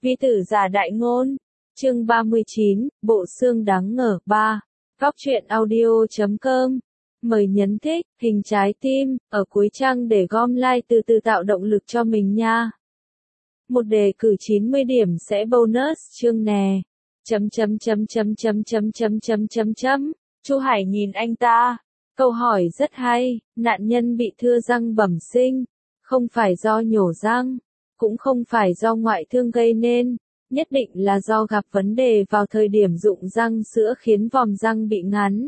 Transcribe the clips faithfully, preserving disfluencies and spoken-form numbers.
Vi tử giả đại ngôn. Chương ba mươi chín, bộ xương đáng ngờ. ba. Góc truyện audio chấm com. Mời nhấn thích, hình trái tim, ở cuối trang để gom like từ từ tạo động lực cho mình nha. Một đề cử chín mươi điểm sẽ bonus chương nè. Chấm chấm chấm chấm chấm chấm chấm chấm chấm chấm. Chu Hải nhìn anh ta. Câu hỏi rất hay, nạn nhân bị thưa răng bẩm sinh, không phải do nhổ răng, cũng không phải do ngoại thương gây nên, nhất định là do gặp vấn đề vào thời điểm rụng răng sữa khiến vòm răng bị ngắn.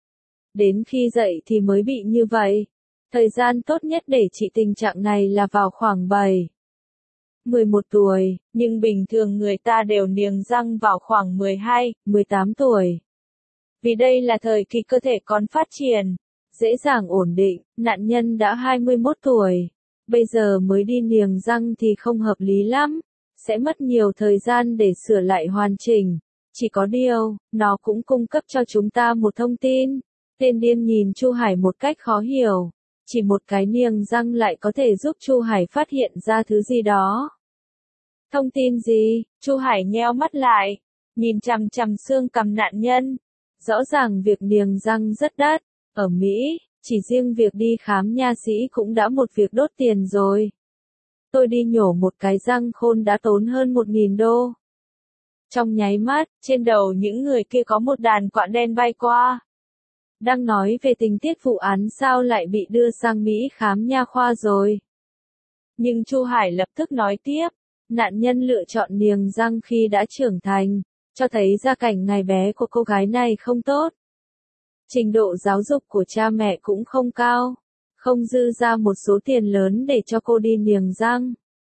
Đến khi dậy thì mới bị như vậy. Thời gian tốt nhất để trị tình trạng này là vào khoảng bảy, mười một tuổi, nhưng bình thường người ta đều niềng răng vào khoảng mười hai, mười tám tuổi. Vì đây là thời kỳ cơ thể còn phát triển, dễ dàng ổn định, nạn nhân đã hai mươi mốt tuổi. Bây giờ mới đi niềng răng thì không hợp lý lắm, sẽ mất nhiều thời gian để sửa lại hoàn chỉnh. Chỉ có điều, nó cũng cung cấp cho chúng ta một thông tin. Tên điên nhìn Chu Hải một cách khó hiểu. Chỉ một cái niềng răng lại có thể giúp Chu Hải phát hiện ra thứ gì đó. Thông tin gì? Chu Hải nheo mắt lại, nhìn chằm chằm xương cằm nạn nhân. Rõ ràng việc niềng răng rất đắt. Ở Mỹ, chỉ riêng việc đi khám nha sĩ cũng đã một việc đốt tiền rồi. Tôi đi nhổ một cái răng khôn đã tốn hơn một nghìn đô. Trong nháy mắt, trên đầu những người kia có một đàn quạ đen bay qua. Đang nói về tình tiết vụ án sao lại bị đưa sang Mỹ khám nha khoa rồi. Nhưng Chu Hải lập tức nói tiếp, nạn nhân lựa chọn niềng răng khi đã trưởng thành, cho thấy gia cảnh ngày bé của cô gái này không tốt. Trình độ giáo dục của cha mẹ cũng không cao, không dư ra một số tiền lớn để cho cô đi niềng răng.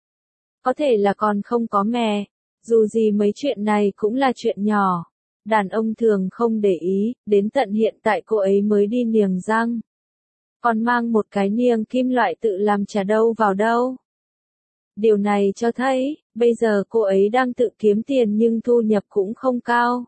Có thể là còn không có mẹ, dù gì mấy chuyện này cũng là chuyện nhỏ. Đàn ông thường không để ý, đến tận hiện tại cô ấy mới đi niềng răng. Còn mang một cái niềng kim loại tự làm chả đâu vào đâu. Điều này cho thấy, bây giờ cô ấy đang tự kiếm tiền nhưng thu nhập cũng không cao.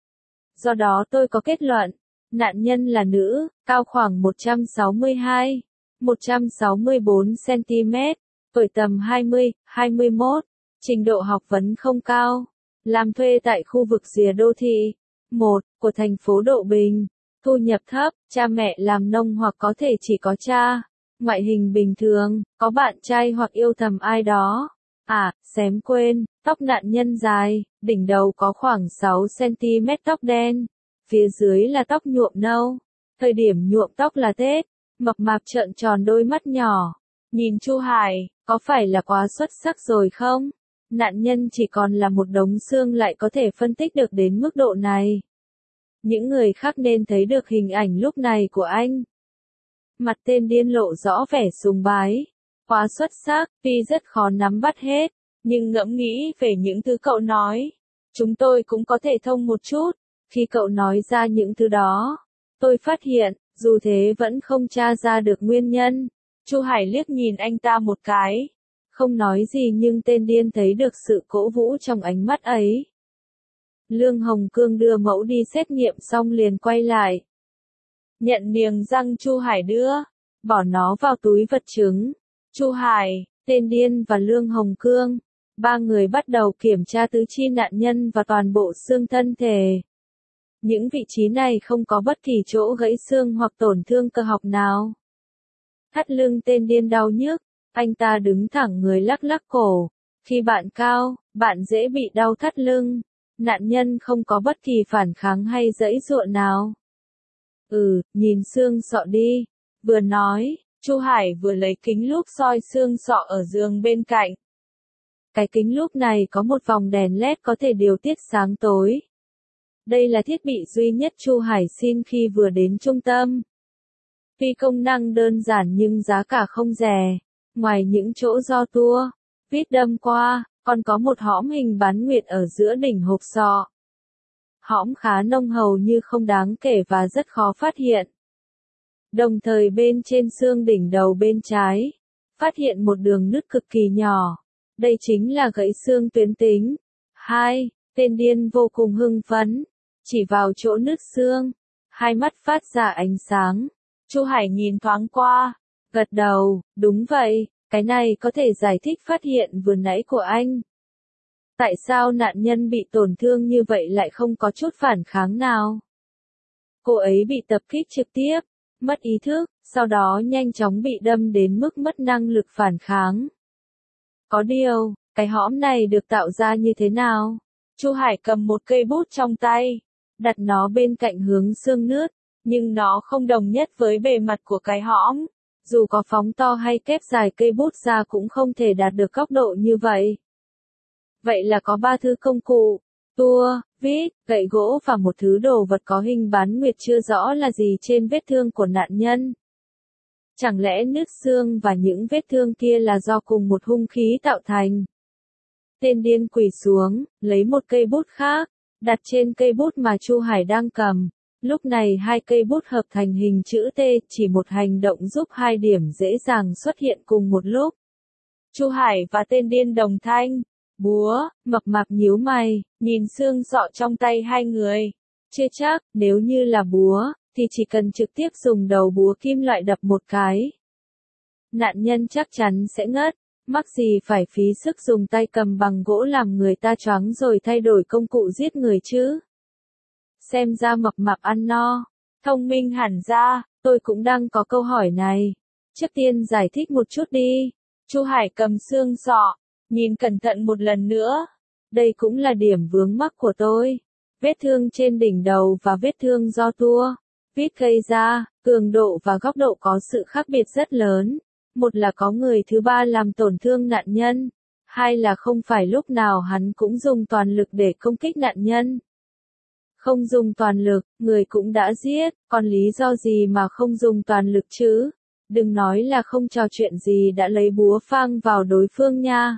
Do đó tôi có kết luận, nạn nhân là nữ, cao khoảng một trăm sáu mươi hai, một trăm sáu mươi bốn xăng-ti-mét, tuổi tầm hai mươi, hai mươi mốt, trình độ học vấn không cao, làm thuê tại khu vực rìa đô thị một của thành phố Độ Bình, thu nhập thấp, cha mẹ làm nông hoặc có thể chỉ có cha, ngoại hình bình thường, có bạn trai hoặc yêu thầm ai đó. À, xém quên, tóc nạn nhân dài, đỉnh đầu có khoảng sáu xăng-ti-mét tóc đen. Phía dưới là tóc nhuộm nâu. Thời điểm nhuộm tóc là Tết, mập mạp trợn tròn đôi mắt nhỏ. Nhìn Chu Hải, có phải là quá xuất sắc rồi không? Nạn nhân chỉ còn là một đống xương lại có thể phân tích được đến mức độ này. Những người khác nên thấy được hình ảnh lúc này của anh. Mặt tên điên lộ rõ vẻ sùng bái. Quá xuất sắc, tuy rất khó nắm bắt hết, nhưng ngẫm nghĩ về những thứ cậu nói. Chúng tôi cũng có thể thông một chút. Khi cậu nói ra những thứ đó, tôi phát hiện, dù thế vẫn không tra ra được nguyên nhân. Chu Hải liếc nhìn anh ta một cái. Không nói gì nhưng tên điên thấy được sự cổ vũ trong ánh mắt ấy. Lương Hồng Cương đưa mẫu đi xét nghiệm xong liền quay lại. Nhận niềng răng Chu Hải đưa, bỏ nó vào túi vật chứng. Chu Hải, tên điên và Lương Hồng Cương, ba người bắt đầu kiểm tra tứ chi nạn nhân và toàn bộ xương thân thể. Những vị trí này không có bất kỳ chỗ gãy xương hoặc tổn thương cơ học nào. Thắt lưng tên điên đau nhức, anh ta đứng thẳng người lắc lắc cổ. Khi bạn cao, bạn dễ bị đau thắt lưng. Nạn nhân không có bất kỳ phản kháng hay giãy giụa nào. Ừ, nhìn xương sọ đi. Vừa nói, Chu Hải vừa lấy kính lúp soi xương sọ ở giường bên cạnh. Cái kính lúp này có một vòng đèn led có thể điều tiết sáng tối. Đây là thiết bị duy nhất Chu Hải xin khi vừa đến trung tâm. Tuy công năng đơn giản nhưng giá cả không rẻ. Ngoài những chỗ do tua, vít đâm qua, còn có một hõm hình bán nguyệt ở giữa đỉnh hộp sọ. Hõm khá nông hầu như không đáng kể và rất khó phát hiện. Đồng thời bên trên xương đỉnh đầu bên trái, phát hiện một đường nứt cực kỳ nhỏ. Đây chính là gãy xương tuyến tính. hai. Tên điên vô cùng hưng phấn. Chỉ vào chỗ nứt xương, hai mắt phát ra ánh sáng. Chu Hải nhìn thoáng qua, gật đầu, đúng vậy, cái này có thể giải thích phát hiện vừa nãy của anh. Tại sao nạn nhân bị tổn thương như vậy lại không có chút phản kháng nào? Cô ấy bị tập kích trực tiếp, mất ý thức, sau đó nhanh chóng bị đâm đến mức mất năng lực phản kháng. Có điều, cái hõm này được tạo ra như thế nào? Chu Hải cầm một cây bút trong tay, đặt nó bên cạnh hướng xương nứt, nhưng nó không đồng nhất với bề mặt của cái hõm. Dù có phóng to hay kép dài cây bút ra cũng không thể đạt được góc độ như vậy. Vậy là có ba thứ công cụ, tua, vít, gậy gỗ và một thứ đồ vật có hình bán nguyệt chưa rõ là gì trên vết thương của nạn nhân. Chẳng lẽ nứt xương và những vết thương kia là do cùng một hung khí tạo thành? Tên điên quỳ xuống, lấy một cây bút khác, đặt trên cây bút mà Chu Hải đang cầm. Lúc này hai cây bút hợp thành hình chữ T, chỉ một hành động giúp hai điểm dễ dàng xuất hiện cùng một lúc. Chu Hải và tên điên đồng thanh. Búa, mập mạp nhíu mày, nhìn xương sọ trong tay hai người. Chưa chắc, nếu như là búa, thì chỉ cần trực tiếp dùng đầu búa kim loại đập một cái. Nạn nhân chắc chắn sẽ ngất, mắc gì phải phí sức dùng tay cầm bằng gỗ làm người ta choáng rồi thay đổi công cụ giết người chứ. Xem ra mập mạp ăn no, thông minh hẳn ra, tôi cũng đang có câu hỏi này. Trước tiên giải thích một chút đi. Chu Hải cầm xương sọ, nhìn cẩn thận một lần nữa. Đây cũng là điểm vướng mắc của tôi. Vết thương trên đỉnh đầu và vết thương do tua, vít gây ra, cường độ và góc độ có sự khác biệt rất lớn. Một là có người thứ ba làm tổn thương nạn nhân. Hai là không phải lúc nào hắn cũng dùng toàn lực để công kích nạn nhân. Không dùng toàn lực, người cũng đã giết, còn lý do gì mà không dùng toàn lực chứ? Đừng nói là không trò chuyện gì đã lấy búa phang vào đối phương nha.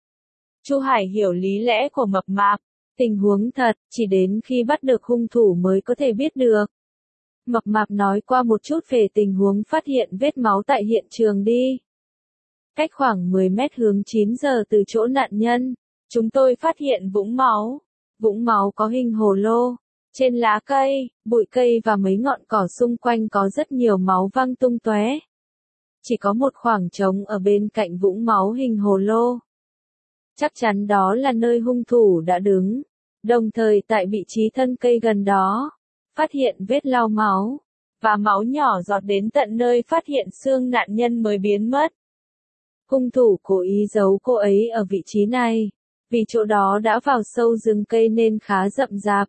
Chu Hải hiểu lý lẽ của mập mạp, tình huống thật, chỉ đến khi bắt được hung thủ mới có thể biết được. Mập mạp nói qua một chút về tình huống phát hiện vết máu tại hiện trường đi. Cách khoảng mười mét hướng chín giờ từ chỗ nạn nhân, chúng tôi phát hiện vũng máu. Vũng máu có hình hồ lô. Trên lá cây, bụi cây và mấy ngọn cỏ xung quanh có rất nhiều máu văng tung tóe. Chỉ có một khoảng trống ở bên cạnh vũng máu hình hồ lô. Chắc chắn đó là nơi hung thủ đã đứng. Đồng thời tại vị trí thân cây gần đó, phát hiện vết lau máu, và máu nhỏ giọt đến tận nơi phát hiện xương nạn nhân mới biến mất. Hung thủ cố ý giấu cô ấy ở vị trí này, vì chỗ đó đã vào sâu rừng cây nên khá rậm rạp.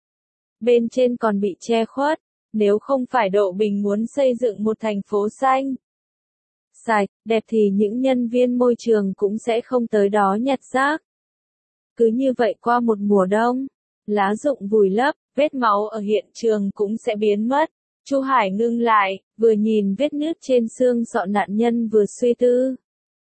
Bên trên còn bị che khuất, nếu không phải Độ Bình muốn xây dựng một thành phố xanh sạch, đẹp thì những nhân viên môi trường cũng sẽ không tới đó nhặt rác. Cứ như vậy qua một mùa đông, lá rụng vùi lấp, vết máu ở hiện trường cũng sẽ biến mất. Chu Hải ngưng lại, vừa nhìn vết nứt trên xương sọ nạn nhân vừa suy tư.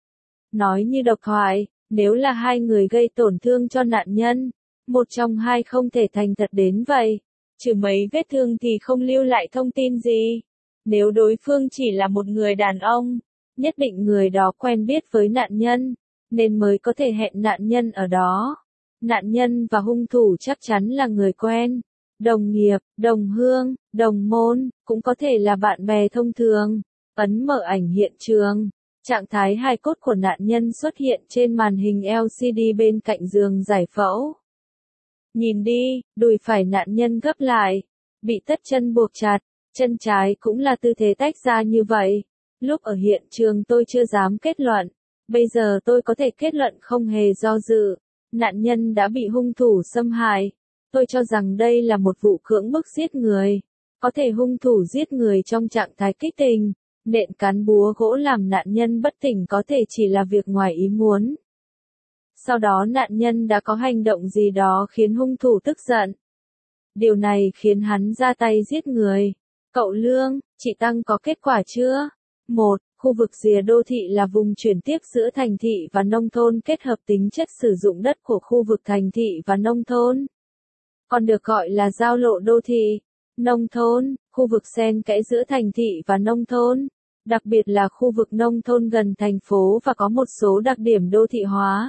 Nói như độc thoại, nếu là hai người gây tổn thương cho nạn nhân, một trong hai không thể thành thật đến vậy. Trừ mấy vết thương thì không lưu lại thông tin gì. Nếu đối phương chỉ là một người đàn ông, nhất định người đó quen biết với nạn nhân, nên mới có thể hẹn nạn nhân ở đó. Nạn nhân và hung thủ chắc chắn là người quen, đồng nghiệp, đồng hương, đồng môn, cũng có thể là bạn bè thông thường. Ấn mở ảnh hiện trường. Trạng thái hài cốt của nạn nhân xuất hiện trên màn hình L C D bên cạnh giường giải phẫu. Nhìn đi, đùi phải nạn nhân gấp lại, bị tất chân buộc chặt, chân trái cũng là tư thế tách ra như vậy. Lúc ở hiện trường tôi chưa dám kết luận, bây giờ tôi có thể kết luận không hề do dự. Nạn nhân đã bị hung thủ xâm hại. Tôi cho rằng đây là một vụ cưỡng bức giết người. Có thể hung thủ giết người trong trạng thái kích tình, nện cán búa gỗ làm nạn nhân bất tỉnh có thể chỉ là việc ngoài ý muốn. Sau đó nạn nhân đã có hành động gì đó khiến hung thủ tức giận. Điều này khiến hắn ra tay giết người. Cậu Lương, chị Tăng có kết quả chưa? một. Khu vực rìa đô thị là vùng chuyển tiếp giữa thành thị và nông thôn kết hợp tính chất sử dụng đất của khu vực thành thị và nông thôn. Còn được gọi là giao lộ đô thị, nông thôn, khu vực xen kẽ giữa thành thị và nông thôn. Đặc biệt là khu vực nông thôn gần thành phố và có một số đặc điểm đô thị hóa.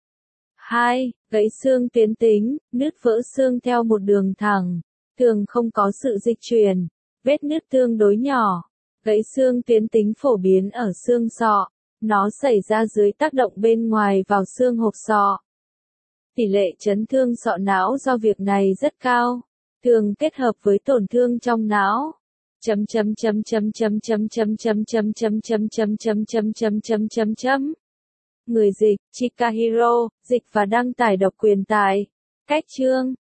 hai. Gãy xương tuyến tính, nứt vỡ xương theo một đường thẳng, thường không có sự dịch chuyển, vết nứt tương đối nhỏ. Gãy xương tuyến tính phổ biến ở xương sọ, nó xảy ra dưới tác động bên ngoài vào xương hộp sọ. Tỷ lệ chấn thương sọ não do việc này rất cao, thường kết hợp với tổn thương trong não. Chấm chấm chấm chấm chấm chấm chấm chấm chấm chấm chấm chấm chấm chấm chấm chấm chấm chấm. Người dịch: Chikahiro, dịch và đăng tải độc quyền tại Cách chương